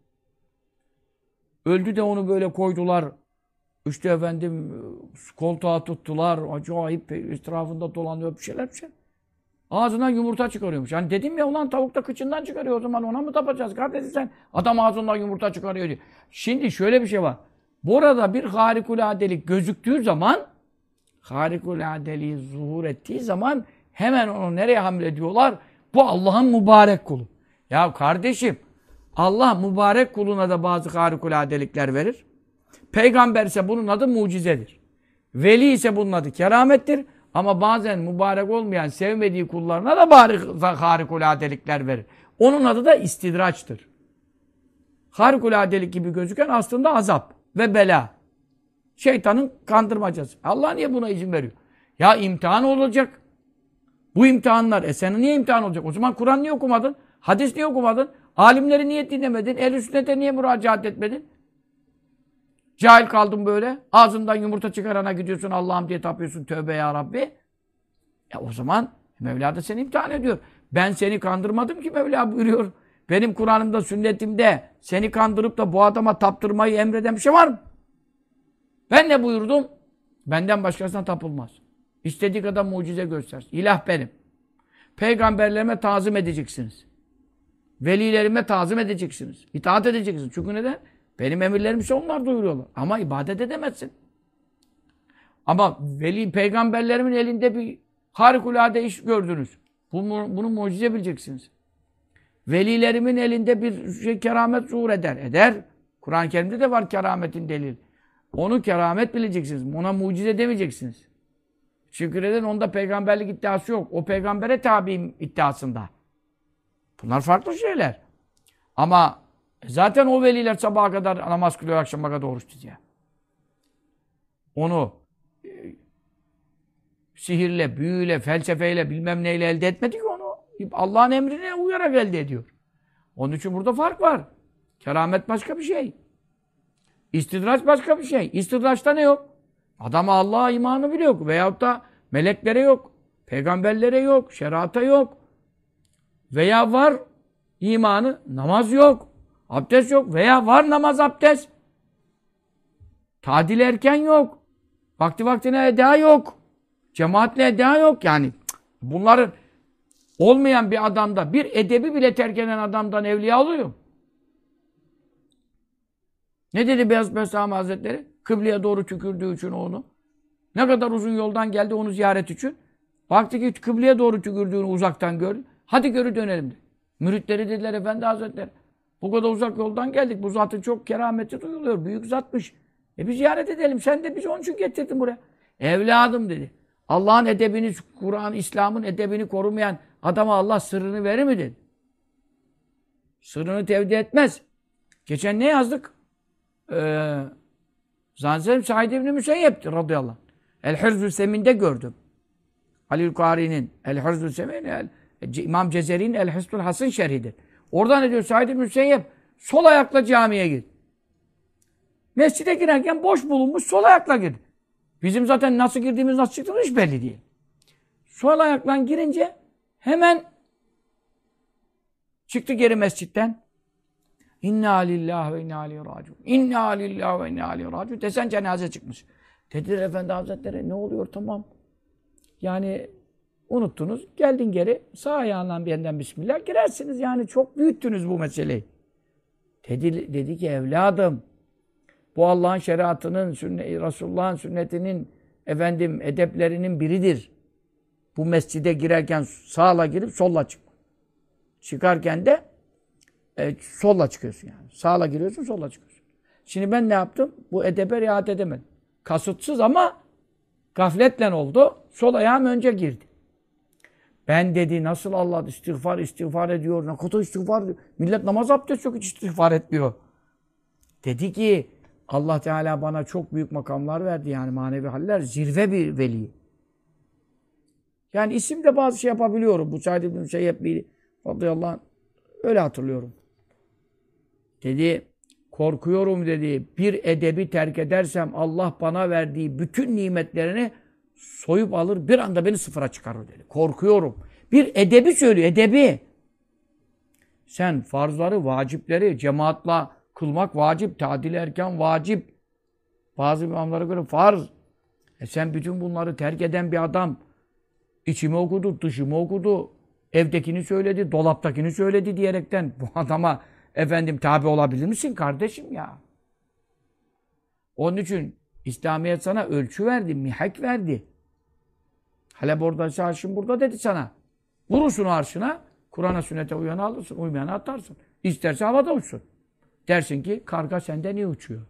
Öldü de onu böyle koydular. İşte efendim koltuğa tuttular. Acayip etrafında dolanıyor bir şeyler. Ağzından yumurta çıkarıyormuş. Yani dedim ya ulan tavuk da kıçından çıkarıyor o zaman ona mı tapacağız kardeşim sen? Adam ağzından yumurta çıkarıyor diyor. Şimdi şöyle bir şey var. Burada bir harikuladelik gözüktüğü zaman harikuladeliği zuhur ettiği zaman hemen onu nereye hamlediyorlar? Bu Allah'ın mübarek kulu. Ya kardeşim Allah mübarek kuluna da bazı harikuladelikler verir. Peygamber ise bunun adı mucizedir. Veli ise bunun adı keramettir. Ama bazen mübarek olmayan, sevmediği kullarına da harikuladelikler verir. Onun adı da istidraçtır. Harikuladelik gibi gözüken aslında azap ve bela. Şeytanın kandırmacası. Allah niye buna izin veriyor? Ya imtihan olacak. Bu imtihanlar. Senin niye imtihan olacak? O zaman Kur'an niye okumadın? Hadis niye okumadın? Alimleri niye dinlemedin? Ehl-i sünnete niye müracaat etmedin? Cahil kaldın böyle. Ağzından yumurta çıkarana gidiyorsun. Allah'ım diye tapıyorsun. Tövbe ya Rabbi. O zaman Mevla da seni imtihan ediyor. Ben seni kandırmadım ki Mevla buyuruyor. Benim Kur'an'ımda, sünnetimde seni kandırıp da bu adama taptırmayı emreden bir şey var mı? Ben ne buyurdum? Benden başkasına tapılmaz. İstediği kadar mucize göstersin. İlah benim. Peygamberlerime tazim edeceksiniz. Velilerime tazim edeceksiniz. İtaat edeceksiniz. Çünkü neden? Benim emirlerimi ise onlar duyuruyorlar. Ama ibadet edemezsin. Ama peygamberlerimin elinde bir harikulade iş gördünüz. Bunu mucize bileceksiniz. Velilerimin elinde bir keramet zuhur eder. Eder. Kur'an-ı Kerim'de de var kerametin delil. Onu keramet bileceksiniz. Ona mucize demeyeceksiniz. Şükreden onda peygamberlik iddiası yok. O peygambere tabiyim iddiasında. Bunlar farklı şeyler. Ama zaten o veliler sabaha kadar namaz kılıyor, akşama kadar oruç tutuyor. Onu sihirle, büyüyle, felsefeyle, bilmem neyle elde etmedi ki onu. Allah'ın emrine uyarak elde ediyor. Onun için burada fark var. Keramet başka bir şey. İstidraç başka bir şey. İstidraçta ne yok? Adama Allah'a imanı bile yok. Veyahut da meleklere yok. Peygamberlere yok. Şerata yok. Veya var imanı, namaz yok. Abdest yok. Veya var namaz, abdest. Tadil erken yok. Vakti vaktine eda yok. Cemaatle eda yok. Yani bunların olmayan bir adamda, bir edebi bile terk eden adamdan evliya oluyor. Ne dedi Beyazıt Bestami Hazretleri? Kıbleye doğru tükürdüğü için onu. Ne kadar uzun yoldan geldi onu ziyaret için. Baktı ki kıbleye doğru tükürdüğünü uzaktan gör. Hadi geri dönelim dedi. Müritleri dediler Efendi Hazretleri. Bu kadar uzak yoldan geldik. Bu zatın çok kerameti duyuluyor. Büyük zatmış. Bir ziyaret edelim. Sen de bizi onun için getirdin buraya. Evladım dedi. Allah'ın edebini, Kur'an, İslam'ın edebini korumayan adama Allah sırrını verir mi dedi. Sırrını tevdi etmez. Geçen ne yazdık? Zannederim Said İbni Müseyyep'ti radıyallahu anh. El-Hırzü Semin'de gördüm. Halil Kari'nin El-Hırzü Semin, İmam Cezeri'nin El-Hıstül Hasın şerhidir. Oradan ne diyor Said İbni Müseyyep? Sol ayakla camiye gir. Mescide girerken boş bulunmuş sol ayakla gir. Bizim zaten nasıl girdiğimiz, nasıl çıktığımız hiç belli değil. Sol ayakla girince hemen çıktı geri mescitten. İnna lillahi ve inna aleyhi raciun. İnna lillahi ve inna aleyhi raciun. Desen cenaze çıkmış. Dediler Efendi Hazretleri ne oluyor tamam. Yani unuttunuz. Geldin geri. Sağ ayağından bir yandan bismillah girersiniz. Yani çok büyüttünüz bu meseleyi. Dedi ki evladım bu Allah'ın şeriatının, Resulullah'ın sünnetinin edeplerinin biridir. Bu mescide girerken sağla girip solla çık. Çıkarken de solla çıkıyorsun yani. Sağla giriyorsun, solla çıkıyorsun. Şimdi ben ne yaptım? Bu edebe riayet edemedim. Kasıtsız ama gafletle oldu. Sol ayağım önce girdi. Ben dedi nasıl Allah istiğfar ediyor. Ne kadar istiğfar ediyor. Millet namaz abdest yok hiç istiğfar etmiyor. Dedi ki Allah Teala bana çok büyük makamlar verdi yani manevi haller. Zirve bir veli. Yani isimde bazı şey yapabiliyorum. Bu Said İbni Müseyyep bir radıyallahu anh öyle hatırlıyorum. Dedi korkuyorum dedi bir edebi terk edersem Allah bana verdiği bütün nimetlerini soyup alır bir anda beni sıfıra çıkarır dedi. Korkuyorum. Bir edebi söylüyor edebi. Sen farzları, vacipleri cemaatla kılmak vacip, tadil erken vacip. Bazı imamlara göre farz. Sen bütün bunları terk eden bir adam içimi okudu, dışımı okudu, evdekini söyledi, dolaptakini söyledi diyerekten bu adama tabi olabilir misin kardeşim ya? Onun için İslamiyet sana ölçü verdi, mihak verdi. Halep oradaysa arşın burada dedi sana. Vurursun arşına, Kur'an'a sünnete uyanı alırsın, uymayanı atarsın. İsterse havada uçsun. Dersin ki karga sende niye uçuyor?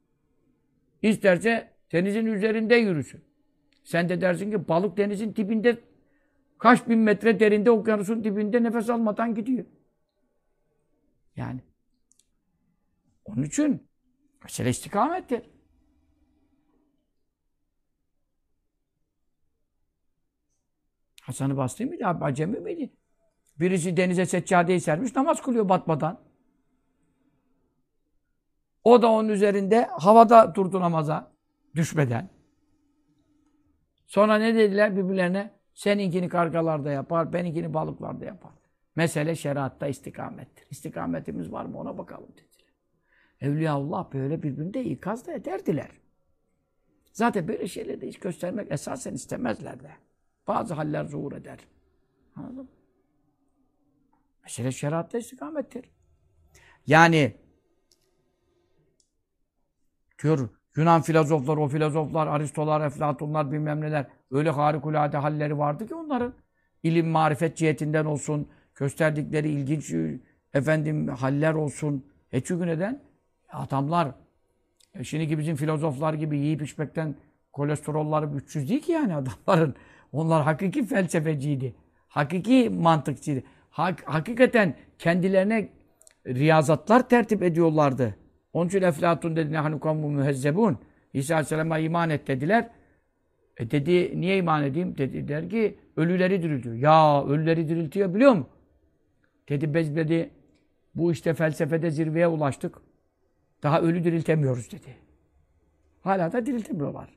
İsterse denizin üzerinde yürüsün. Sen de dersin ki balık denizin dibinde kaç bin metre derinde okyanusun dibinde nefes almadan gidiyor. Yani onun için mesele istikamettir. Hasan-ı Basri miydi? Acemi miydi? Birisi denize seccadeyi sermiş, namaz kılıyor batmadan. O da onun üzerinde havada durdu namaza düşmeden. Sonra ne dediler birbirlerine? Seninkini kargalarda yapar, benimkini balıklarda yapar. Mesele şeriatta istikamettir. İstikametimiz var mı ona bakalım dediler. Evliyaullah böyle birbirinde ikaz da ederdiler. Zaten böyle şeyleri de hiç göstermek esasen istemezler de. Bazı haller zuhur eder. Anladın mı? Mesele şeriatta istikamettir. Yani diyor Yunan filozoflar, o filozoflar, Aristolar, Eflatunlar bilmem neler öyle harikulade halleri vardı ki onların ilim, marifet cihetinden olsun, gösterdikleri ilginç haller olsun. Çünkü neden? Adamlar şimdiki bizim filozoflar gibi yiyip içmekten kolesterolları 300 değil ki yani adamların. Onlar hakiki felsefeciydi. Hakiki mantıkçıydı. Hakikaten kendilerine riyazatlar tertip ediyorlardı. Onun için Eflatun dedi nehnu kavmun mühezzebun. İsa Aleyhisselam'a iman et dediler. Dedi niye iman edeyim? Dediler ki ölüleri diriltiyor. Ya ölüleri diriltiyor biliyor musun? Dedi biz dedi bu işte felsefede zirveye ulaştık. Daha ölü diriltemiyoruz dedi. Hala da diriltemiyorlar.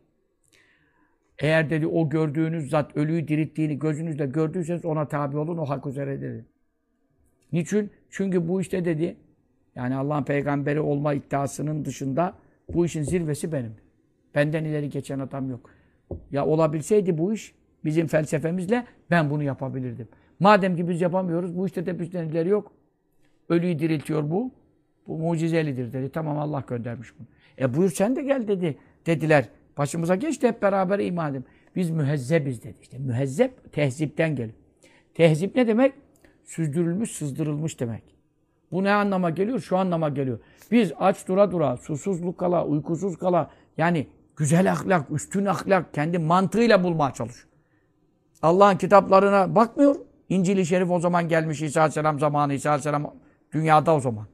Eğer dedi o gördüğünüz zat ölüyü dirilttiğini gözünüzle gördüyseniz ona tabi olun o hak üzere dedi. Niçin? Çünkü bu işte dedi yani Allah'ın peygamberi olma iddiasının dışında bu işin zirvesi benim. Benden ileri geçen adam yok. Ya olabilseydi bu iş bizim felsefemizle ben bunu yapabilirdim. Madem ki biz yapamıyoruz bu işte de bizden ileri yok. Ölüyü diriltiyor bu. Bu mucizelidir dedi. Tamam Allah göndermiş bunu. Buyur sen de gel dedi. Dediler. Başımıza geçti hep beraber iman edelim. Biz mühezzebiz dedi. İşte mühezzep tehzipten geliyor. Tehzip ne demek? Süzdürülmüş, sızdırılmış demek. Bu ne anlama geliyor? Şu anlama geliyor. Biz aç dura dura, susuzluk kala, uykusuz kala yani güzel ahlak, üstün ahlak kendi mantığıyla bulmaya çalışıyor. Allah'ın kitaplarına bakmıyor. İncil-i Şerif o zaman gelmiş İsa Aleyhisselam zamanı. İsa Aleyhisselam dünyada o zaman.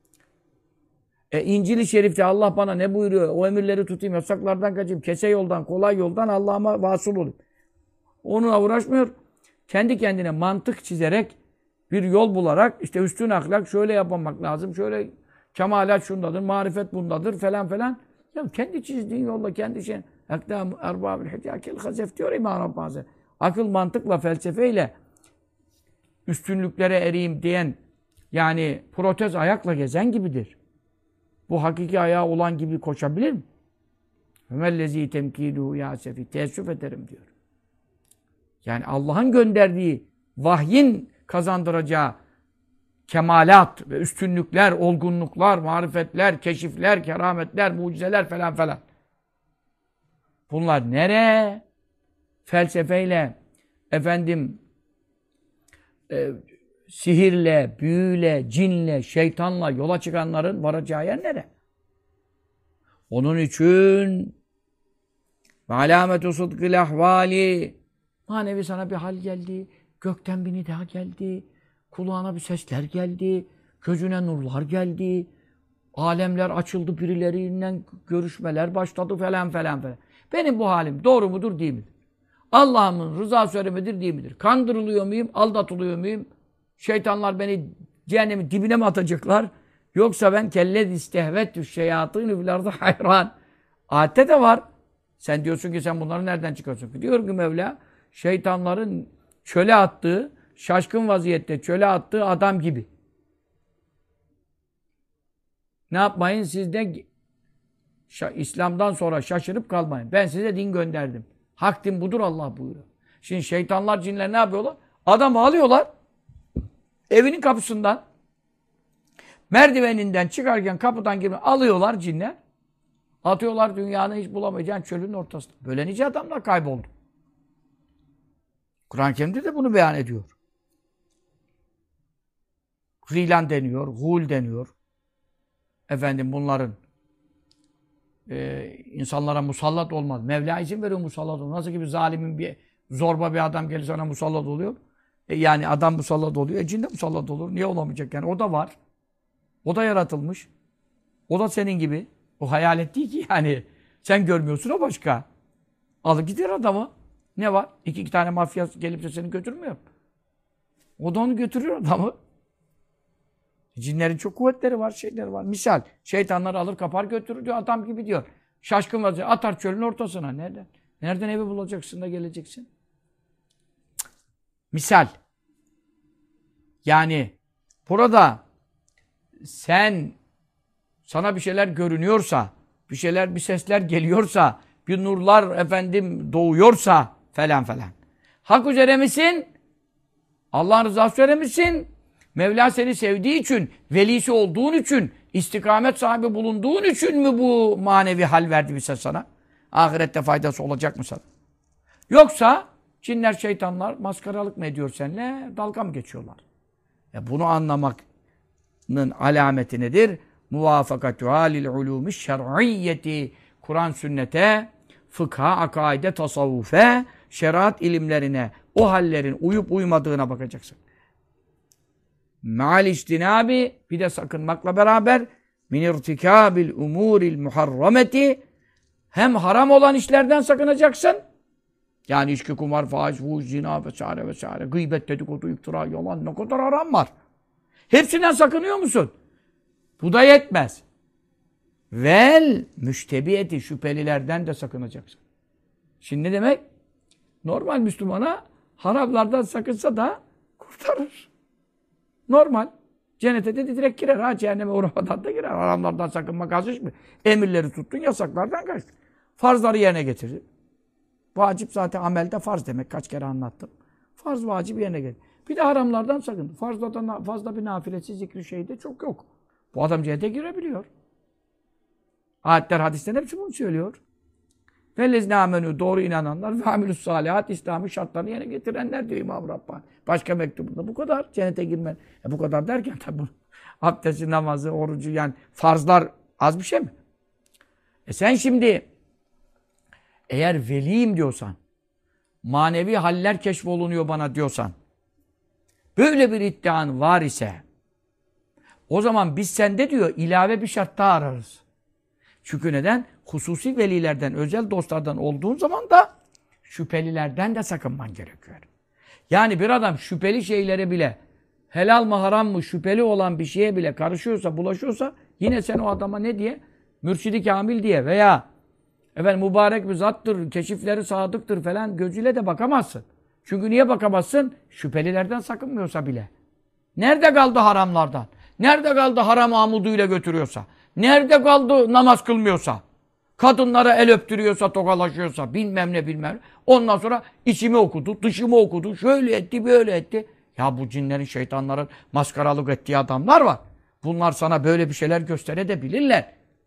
İncil-i Şerif'te Allah bana ne buyuruyor? O emirleri tutayım, yasaklardan kaçayım, kese yoldan, kolay yoldan Allah'ıma vasıl olayım. Onunla uğraşmıyor. Kendi kendine mantık çizerek bir yol bularak işte üstün ahlak şöyle yapmak lazım, şöyle kemalat şundadır, marifet bundadır falan falan. Ya kendi çizdiğin yolla kendi şeyin. Ekdâmü erbâbil hicâkel hazef diyor İmam Rabbani. Akıl, mantıkla, felsefeyle üstünlüklere ereyim diyen yani protez ayakla gezen gibidir. Bu hakiki ayağı olan gibi koşabilir mi? Femellezî temkîlûhû yâ sefî. Teessüf ederim diyor. Yani Allah'ın gönderdiği vahyin kazandıracağı kemalat ve üstünlükler, olgunluklar, marifetler, keşifler, kerametler, mucizeler falan falan. Bunlar nereye? Felsefeyle, sihirle, büyüyle, cinle, şeytanla yola çıkanların varacağı yer nere? Onun için ve alâmetu sıdkil ahvâli manevi sana bir hal geldi, gökten bir nida geldi, kulağına bir sesler geldi, gözüne nurlar geldi, alemler açıldı, birileriyle görüşmeler başladı falan falan falan. Benim bu halim doğru mudur değil midir? Allah'ımın rızası üzere midir değil midir? Kandırılıyor muyum, aldatılıyor muyum? Şeytanlar beni cehennemin dibine mi atacaklar? Yoksa ben kellez istehvettü şeyatînü fil ardı hayran. Ayette de var. Sen diyorsun ki sen bunları nereden çıkarıyorsun? Diyor ki Mevla, şeytanların çöle attığı, şaşkın vaziyette çöle attığı adam gibi. Ne yapmayın? Siz de İslam'dan sonra şaşırıp kalmayın. Ben size din gönderdim. Hak din budur Allah buyuruyor. Şimdi şeytanlar, cinler ne yapıyorlar? Adamı alıyorlar. Evinin kapısından, merdiveninden çıkarken kapıdan girip alıyorlar cinler. Atıyorlar dünyanın hiç bulamayacağın çölün ortasına. Böyle nice adamlar kayboldu. Kur'an-ı Kerim'de de bunu beyan ediyor. Gîlan deniyor, gul deniyor. Bunların insanlara musallat olmaz. Mevla izin veriyor musallat olmaz. Nasıl gibi zalimin bir zorba bir adam gelir sana musallat oluyor. Yani adam musallat oluyor. Cin de musallat olur. Niye olamayacak yani? O da var. O da yaratılmış. O da senin gibi. O hayalet değil ki yani. Sen görmüyorsun o başka. Alıp gider adamı. Ne var? İki tane mafya gelip de seni götürmüyor. O da onu götürüyor adamı. Cinlerin çok kuvvetleri var, şeyleri var. Misal, şeytanları alır kapar götürür diyor. Adam gibi diyor. Şaşkın vaziyette atar çölün ortasına. Nereden? Nereden evi bulacaksın da geleceksin? Misal. Yani burada sana bir şeyler görünüyorsa, bir sesler geliyorsa, bir nurlar doğuyorsa falan falan. Hak üzere misin? Allah'ın rızası üzere misin? Mevla seni sevdiği için, velisi olduğun için, istikamet sahibi bulunduğun için mi bu manevi hal verdi bize sana? Ahirette faydası olacak mı sana? Yoksa cinler, şeytanlar maskaralık mı ediyor seninle? Dalga mı geçiyorlar? Bunu anlamanın alameti nedir? muvafakatuha lil ulûmi şer'iyyeti. Kur'an, sünnete, fıkha, akaide, tasavvufe, şeriat ilimlerine, o hallerin uyup uymadığına bakacaksın. Ma'al istinabi, bir de sakınmakla beraber min irtikâbil umûril muharrameti, hem haram olan işlerden sakınacaksın. Yani içki, kumar, faiz, fuhuş, zina vesaire vesaire, gıybet, dedikodu, iftira, yalan, ne kadar haram var. Hepsinden sakınıyor musun? Bu da yetmez. Vel müştebiyeti, şüphelilerden de sakınacaksın. Şimdi ne demek? Normal Müslümana haramlardan sakınsa da kurtarır. Normal. Cennete de direkt girer. Ha, cehenneme uğramadan da girer. Haramlardan sakınmak az iş mi? Emirleri tuttun, yasaklardan kaçtın. Farzları yerine getirdin. Vacip zaten amelde farz demek. Kaç kere anlattım. Farz, vacip yerine getir. Bir de haramlardan sakın. Fazla bir nafilesi, zikri şeyde çok yok. Bu adam cennete girebiliyor. Ayetler, hadisler hepsi bunu söylüyor. Vellezine amenü, doğru inananlar ve amilus salihat, İslam'ın şartlarını yerine getirenler diyor İmam Rabbani. Başka mektubunda bu kadar. Cennete girmen. Bu kadar derken tabi abdesti, namazı, orucu, yani farzlar az bir şey mi? Sen şimdi eğer veliyim diyorsan, manevi haller keşfolunuyor bana diyorsan, böyle bir iddian var ise, o zaman biz sende diyor ilave bir şart daha ararız. Çünkü neden? Hususi velilerden, özel dostlardan olduğun zaman da şüphelilerden de sakınman gerekiyor. Yani bir adam şüpheli şeylere bile, helal mı haram mı şüpheli olan bir şeye bile karışıyorsa, bulaşıyorsa, yine sen o adama ne diye? Mürşidi kamil diye veya mübarek bir zattır, keşifleri sadıktır falan gözüyle de bakamazsın. Çünkü niye bakamazsın? Şüphelilerden sakınmıyorsa bile. Nerede kaldı haramlardan? Nerede kaldı haram amuduyla götürüyorsa? Nerede kaldı namaz kılmıyorsa? Kadınlara el öptürüyorsa, tokalaşıyorsa, bilmem ne. Ondan sonra içimi okudu, dışımı okudu, şöyle etti, böyle etti. Ya bu cinlerin, şeytanların maskaralık ettiği adamlar var. Bunlar sana böyle bir şeyler gösterebilirler.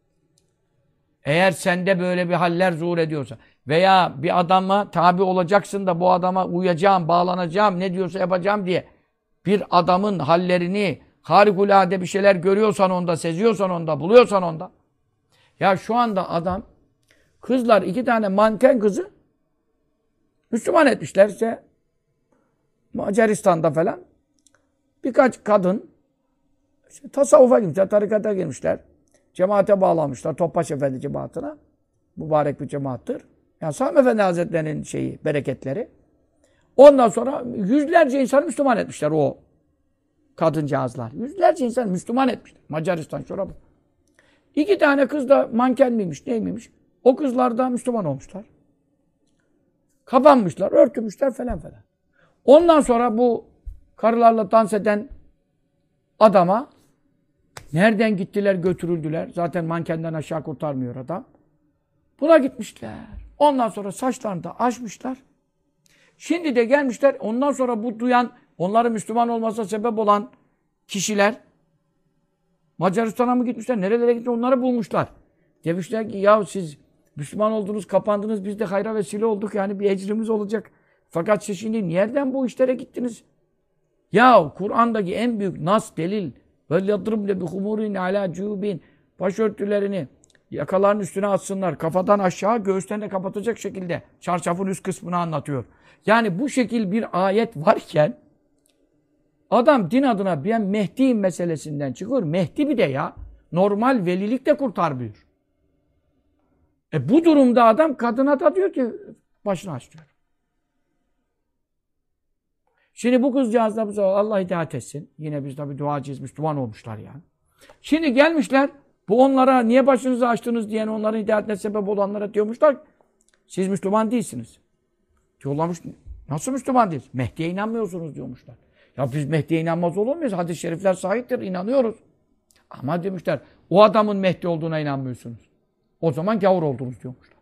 Eğer sende böyle bir haller zuhur ediyorsa veya bir adama tabi olacaksın da bu adama uyacağım, bağlanacağım, ne diyorsa yapacağım diye bir adamın hallerini, harikulade bir şeyler görüyorsan onda, seziyorsan onda, buluyorsan onda. Ya şu anda adam, kızlar 2 tane manken kızı Müslüman etmişler işte Macaristan'da falan. Birkaç kadın işte tasavvufa girmişler, tarikata girmişler. Cemaate bağlanmışlar, Topbaş Efendi cemaatine. Mübarek bir cemaattır. Yani Sami Efendi Hazretleri'nin bereketleri. Ondan sonra yüzlerce insanı Müslüman etmişler o kadıncağızlar. Yüzlerce insan Müslüman etmişler. Macaristan, şurada. 2 tane kız da manken miymiş, neymiş? O kızlar da Müslüman olmuşlar. Kapanmışlar, örtünmüşler falan. Ondan sonra bu karılarla dans eden adama nereden gittiler, götürüldüler. Zaten mankenden aşağı kurtarmıyor adam. Buna gitmişler. Ondan sonra saçlarını da açmışlar. Şimdi de gelmişler. Ondan sonra bu duyan, onların Müslüman olmasına sebep olan kişiler Macaristan'a mı gitmişler? Nerelere gitmişler? Onları bulmuşlar. Demişler ki ya siz Müslüman oldunuz, kapandınız. Biz de hayra vesile olduk. Yani bir ecrimiz olacak. Fakat siz şimdi nereden bu işlere gittiniz? Ya Kur'an'daki en büyük nas, delil وَلْيَضْرِبْنَ بِخُمُورٍ عَلَى جُوبٍ başörtülerini yakaların üstüne atsınlar. Kafadan aşağı göğüslerini kapatacak şekilde çarşafın üst kısmını anlatıyor. Yani bu şekil bir ayet varken adam din adına ben Mehdi'yim meselesinden çıkıyor. Mehdi bir de ya. Normal velilik de kurtarmıyor. Bu durumda adam kadına da diyor ki başını aç diyor. Şimdi bu kızcağız da Allah hidayet etsin. Yine biz tabii duacıyız, Müslüman olmuşlar yani. Şimdi gelmişler, bu onlara niye başınızı açtınız diyen, onların hidayetine sebep olanlara diyormuşlar, siz Müslüman değilsiniz. Diyorlarmış, nasıl Müslüman değiliz? Mehdi'ye inanmıyorsunuz diyormuşlar. Ya biz Mehdi'ye inanmaz olur muyuz? Hadis-i şerifler sahiptir, inanıyoruz. Ama demişler, o adamın Mehdi olduğuna inanmıyorsunuz. O zaman gavur oldunuz diyormuşlar.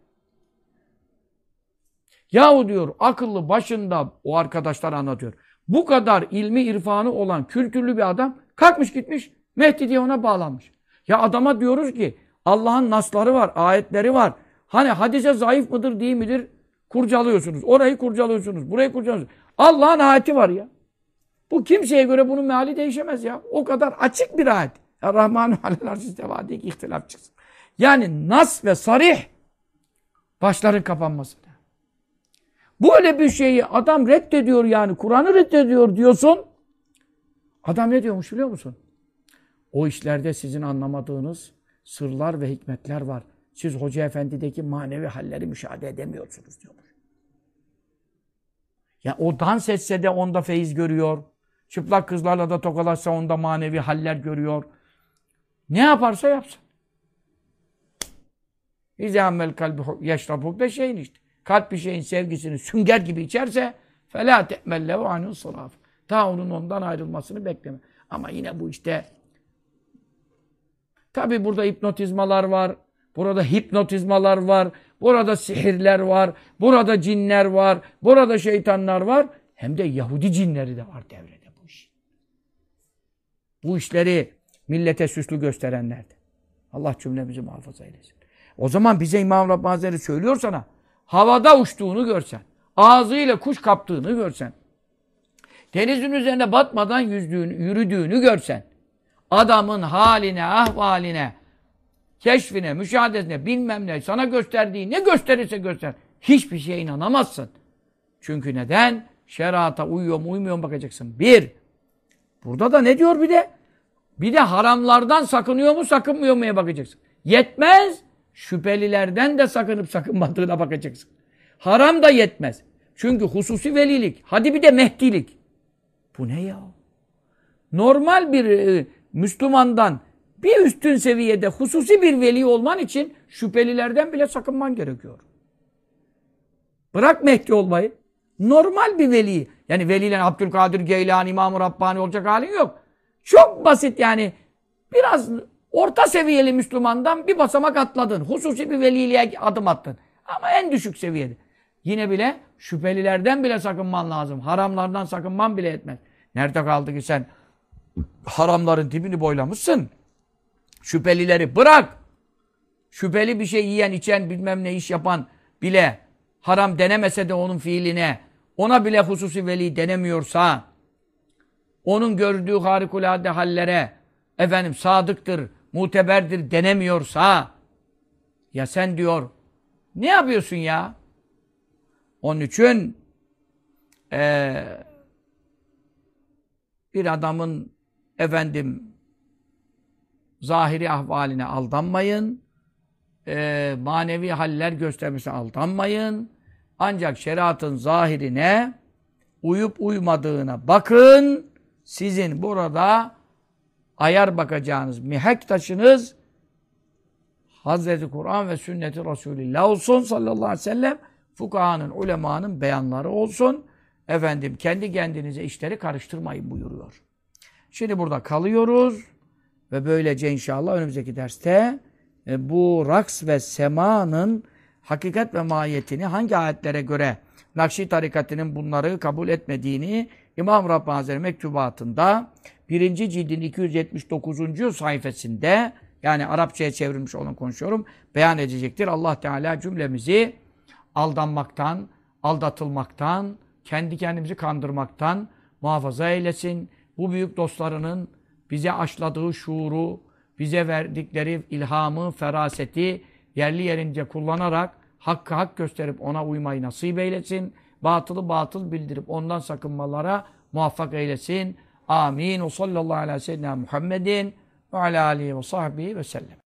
Yahu diyor, akıllı başında o arkadaşlar anlatıyor. Bu kadar ilmi irfanı olan kültürlü bir adam kalkmış gitmiş Mehdi diye ona bağlanmış. Ya adama diyoruz ki Allah'ın nasları var, ayetleri var. Hani hadise zayıf mıdır değil midir kurcalıyorsunuz. Orayı kurcalıyorsunuz, burayı kurcalıyorsunuz. Allah'ın ayeti var ya. Bu kimseye göre bunun meali değişemez ya. O kadar açık bir ayet. Er-Rahmanu alel arş isteva diye ihtilaf çıksın. Yani nas ve sarih başların kapanması. Böyle bir şeyi adam reddediyor yani. Kur'an'ı reddediyor diyorsun. Adam ne diyormuş biliyor musun? O işlerde sizin anlamadığınız sırlar ve hikmetler var. Siz Hoca Efendi'deki manevi halleri müşahede edemiyorsunuz diyormuş. Ya o dans etse de onda feyiz görüyor. Çıplak kızlarla da tokalaşsa onda manevi haller görüyor. Ne yaparsa yapsın. İzâmmel kalbi yeşrabu beşeyn işte. Kalp bir şeyin sevgisini sünger gibi içerse felâ te'mellehu anhu sıraf. Ta onun ondan ayrılmasını bekleme. Ama yine bu işte tabi burada hipnotizmalar var. Burada hipnotizmalar var. Burada sihirler var. Burada cinler var. Burada şeytanlar var. Hem de Yahudi cinleri de var devrede bu iş. Bu işleri millete süslü gösterenler de. Allah cümlemizi muhafaza eylesin. O zaman bize İmam Rabbani Hazretleri söylüyor sana. Havada uçtuğunu görsen. Ağzıyla kuş kaptığını görsen. Denizin üzerine batmadan yürüdüğünü görsen. Adamın haline, ahvaline, keşfine, müşahadesine, bilmem ne, sana gösterdiği ne gösterirse göster. Hiçbir şeye inanamazsın. Çünkü neden? Şerata uyuyor mu, uymuyor mu bakacaksın. Bir. Burada da ne diyor bir de? Bir de haramlardan sakınıyor mu, sakınmıyor muya bakacaksın. Yetmez. Şüphelilerden de sakınıp sakınmadığına bakacaksın. Haram da yetmez. Çünkü hususi velilik. Hadi bir de mehdilik. Bu ne ya? Normal bir Müslümandan bir üstün seviyede hususi bir veli olman için şüphelilerden bile sakınman gerekiyor. Bırak Mehdi olmayı. Normal bir veli. Yani veliyle Abdülkadir Geylani, İmam-ı Rabbani olacak halin yok. Çok basit yani. Biraz orta seviyeli Müslümandan bir basamak atladın. Hususi bir veliliğe adım attın. Ama en düşük seviyede. Yine bile şüphelilerden bile sakınman lazım. Haramlardan sakınman bile etmez. Nerede kaldı ki sen haramların dibini boylamışsın? Şüphelileri bırak. Şüpheli bir şey yiyen, içen, bilmem ne iş yapan bile haram denemese de onun fiiline, ona bile hususi veli denemiyorsa, onun gördüğü harikulade hallere sadıktır, muteberdir denemiyorsa, ya sen diyor, ne yapıyorsun ya? Onun için bir adamın zahiri ahvaline aldanmayın. Manevi haller göstermesine aldanmayın. Ancak şeriatın zahirine uyup uymadığına bakın. Sizin burada ayar bakacağınız mihenk taşınız Hazreti Kur'an ve sünneti Resulullah olsun sallallahu aleyhi ve sellem. Fukahanın, ulemanın beyanları olsun. Kendi kendinize işleri karıştırmayın buyuruyor. Şimdi burada kalıyoruz. Ve böylece inşallah önümüzdeki derste bu raks ve semanın hakikat ve mahiyetini hangi ayetlere göre Nakşi tarikatının bunları kabul etmediğini İmam Rabbani Hazretleri mektubatında 1. cildin 279. sayfasında yani Arapçaya çevrilmiş olan konuşuyorum beyan edecektir. Allah Teala cümlemizi aldanmaktan, aldatılmaktan, kendi kendimizi kandırmaktan muhafaza eylesin. Bu büyük dostlarının bize aşıladığı şuuru, bize verdikleri ilhamı, feraseti yerli yerince kullanarak hakkı hak gösterip ona uymayı nasip eylesin. Batılı batıl bildirip ondan sakınmalara muvaffak eylesin. Amin. O sallallahu aleyhi ve sellem Muhammedin ve ala alihi ve sahbihi ve sellem.